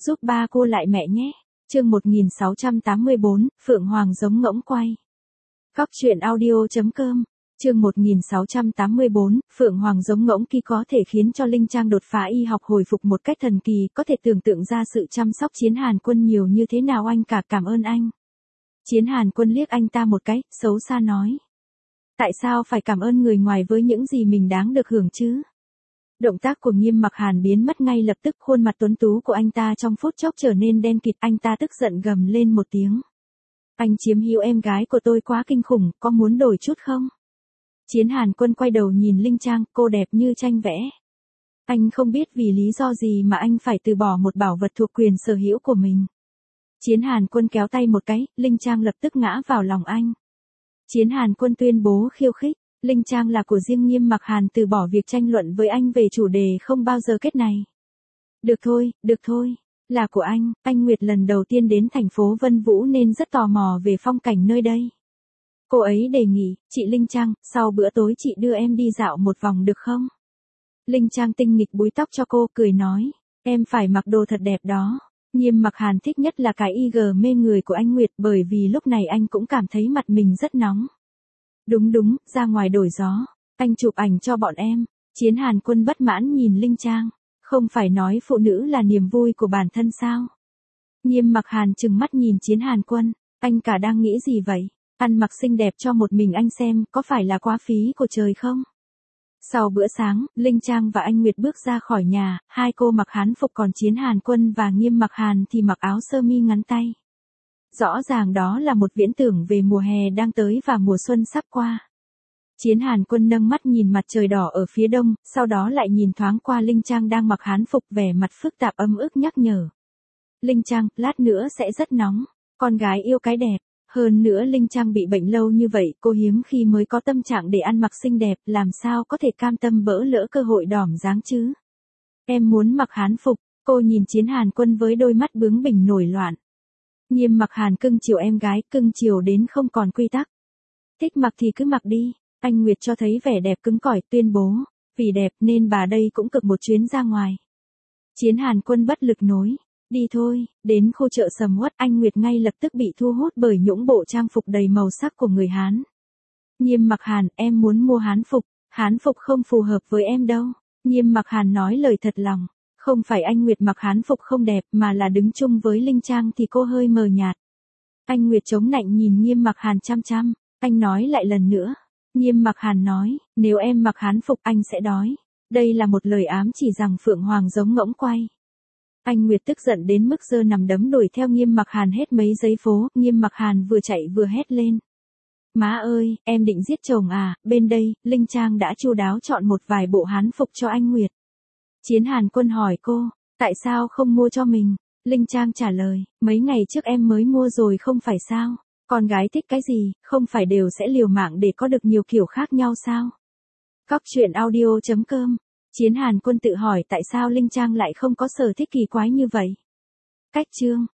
giúp ba cô lại mẹ nhé. Chương 1684, Phượng Hoàng giống ngỗng quay. Góc truyện audio.com. Chương 1684, Phượng Hoàng giống ngỗng kỳ có thể khiến cho Linh Trang đột phá y học hồi phục một cách thần kỳ, có thể tưởng tượng ra sự chăm sóc Chiến Hàn Quân nhiều như thế nào. Anh cả cảm ơn anh. Chiến Hàn Quân liếc anh ta một cái, xấu xa nói. Tại sao phải cảm ơn người ngoài với những gì mình đáng được hưởng chứ? Động tác của Nghiêm Mặc Hàn biến mất ngay lập tức, khuôn mặt tuấn tú của anh ta trong phút chốc trở nên đen kịt, anh ta tức giận gầm lên một tiếng. Anh chiếm hữu em gái của tôi quá kinh khủng, có muốn đổi chút không? Chiến Hàn Quân quay đầu nhìn Linh Trang, cô đẹp như tranh vẽ. Anh không biết vì lý do gì mà anh phải từ bỏ một bảo vật thuộc quyền sở hữu của mình. Chiến Hàn Quân kéo tay một cái, Linh Trang lập tức ngã vào lòng anh. Chiến Hàn Quân tuyên bố khiêu khích, Linh Trang là của riêng Nghiêm Mặc Hàn từ bỏ việc tranh luận với anh về chủ đề không bao giờ kết này. Được thôi, là của anh Nguyệt lần đầu tiên đến thành phố Vân Vũ nên rất tò mò về phong cảnh nơi đây. Cô ấy đề nghị, chị Linh Trang, sau bữa tối chị đưa em đi dạo một vòng được không? Linh Trang tinh nghịch búi tóc cho cô, cười nói, em phải mặc đồ thật đẹp đó. Nghiêm Mặc Hàn thích nhất là cái IG mê người của anh Nguyệt, bởi vì lúc này anh cũng cảm thấy mặt mình rất nóng. Đúng, ra ngoài đổi gió, anh chụp ảnh cho bọn em. Chiến Hàn Quân bất mãn nhìn Linh Trang, không phải nói phụ nữ là niềm vui của bản thân sao? Nghiêm Mặc Hàn trừng mắt nhìn Chiến Hàn Quân, anh cả đang nghĩ gì vậy? Ăn mặc xinh đẹp cho một mình anh xem, có phải là quá phí của trời không? Sau bữa sáng, Linh Trang và anh Nguyệt bước ra khỏi nhà, hai cô mặc hán phục còn Chiến Hàn Quân và Nghiêm Mặc Hàn thì mặc áo sơ mi ngắn tay. Rõ ràng đó là một viễn tưởng về mùa hè đang tới và mùa xuân sắp qua. Chiến Hàn Quân nâng mắt nhìn mặt trời đỏ ở phía đông, sau đó lại nhìn thoáng qua Linh Trang đang mặc hán phục, vẻ mặt phức tạp ấm ức nhắc nhở. Linh Trang, lát nữa sẽ rất nóng, con gái yêu cái đẹp. Hơn nữa Linh Trang bị bệnh lâu như vậy, cô hiếm khi mới có tâm trạng để ăn mặc xinh đẹp, làm sao có thể cam tâm bỡ lỡ cơ hội đỏm dáng chứ? Em muốn mặc hán phục, cô nhìn Chiến Hàn Quân với đôi mắt bướng bỉnh nổi loạn. Nghiêm Mặc Hàn cưng chiều em gái, cưng chiều đến không còn quy tắc. Thích mặc thì cứ mặc đi, anh Nguyệt cho thấy vẻ đẹp cứng cỏi, tuyên bố, vì đẹp nên bà đây cũng cực một chuyến ra ngoài. Chiến Hàn Quân bất lực nối. Đi thôi, đến khu chợ sầm uất, anh Nguyệt ngay lập tức bị thu hút bởi những bộ trang phục đầy màu sắc của người Hán. Nghiêm Mặc Hàn, em muốn mua hán phục không phù hợp với em đâu. Nghiêm Mặc Hàn nói lời thật lòng, không phải anh Nguyệt mặc hán phục không đẹp mà là đứng chung với Linh Trang thì cô hơi mờ nhạt. Anh Nguyệt chống nạnh nhìn Nghiêm Mặc Hàn chăm chăm, anh nói lại lần nữa. Nghiêm Mặc Hàn nói, nếu em mặc hán phục anh sẽ đói. Đây là một lời ám chỉ rằng Phượng Hoàng giống ngỗng quay. Anh Nguyệt tức giận đến mức giơ nằm đấm đuổi theo Nghiêm Mặc Hàn hết mấy giây phố, Nghiêm Mặc Hàn vừa chạy vừa hét lên. Má ơi, em định giết chồng à? Bên đây, Linh Trang đã chu đáo chọn một vài bộ hán phục cho anh Nguyệt. Chiến Hàn Quân hỏi cô, tại sao không mua cho mình? Linh Trang trả lời, mấy ngày trước em mới mua rồi không phải sao? Con gái thích cái gì, không phải đều sẽ liều mạng để có được nhiều kiểu khác nhau sao? Góc truyện audio.com. Chiến Hàn Quân tự hỏi tại sao Linh Trang lại không có sở thích kỳ quái như vậy. Cách chương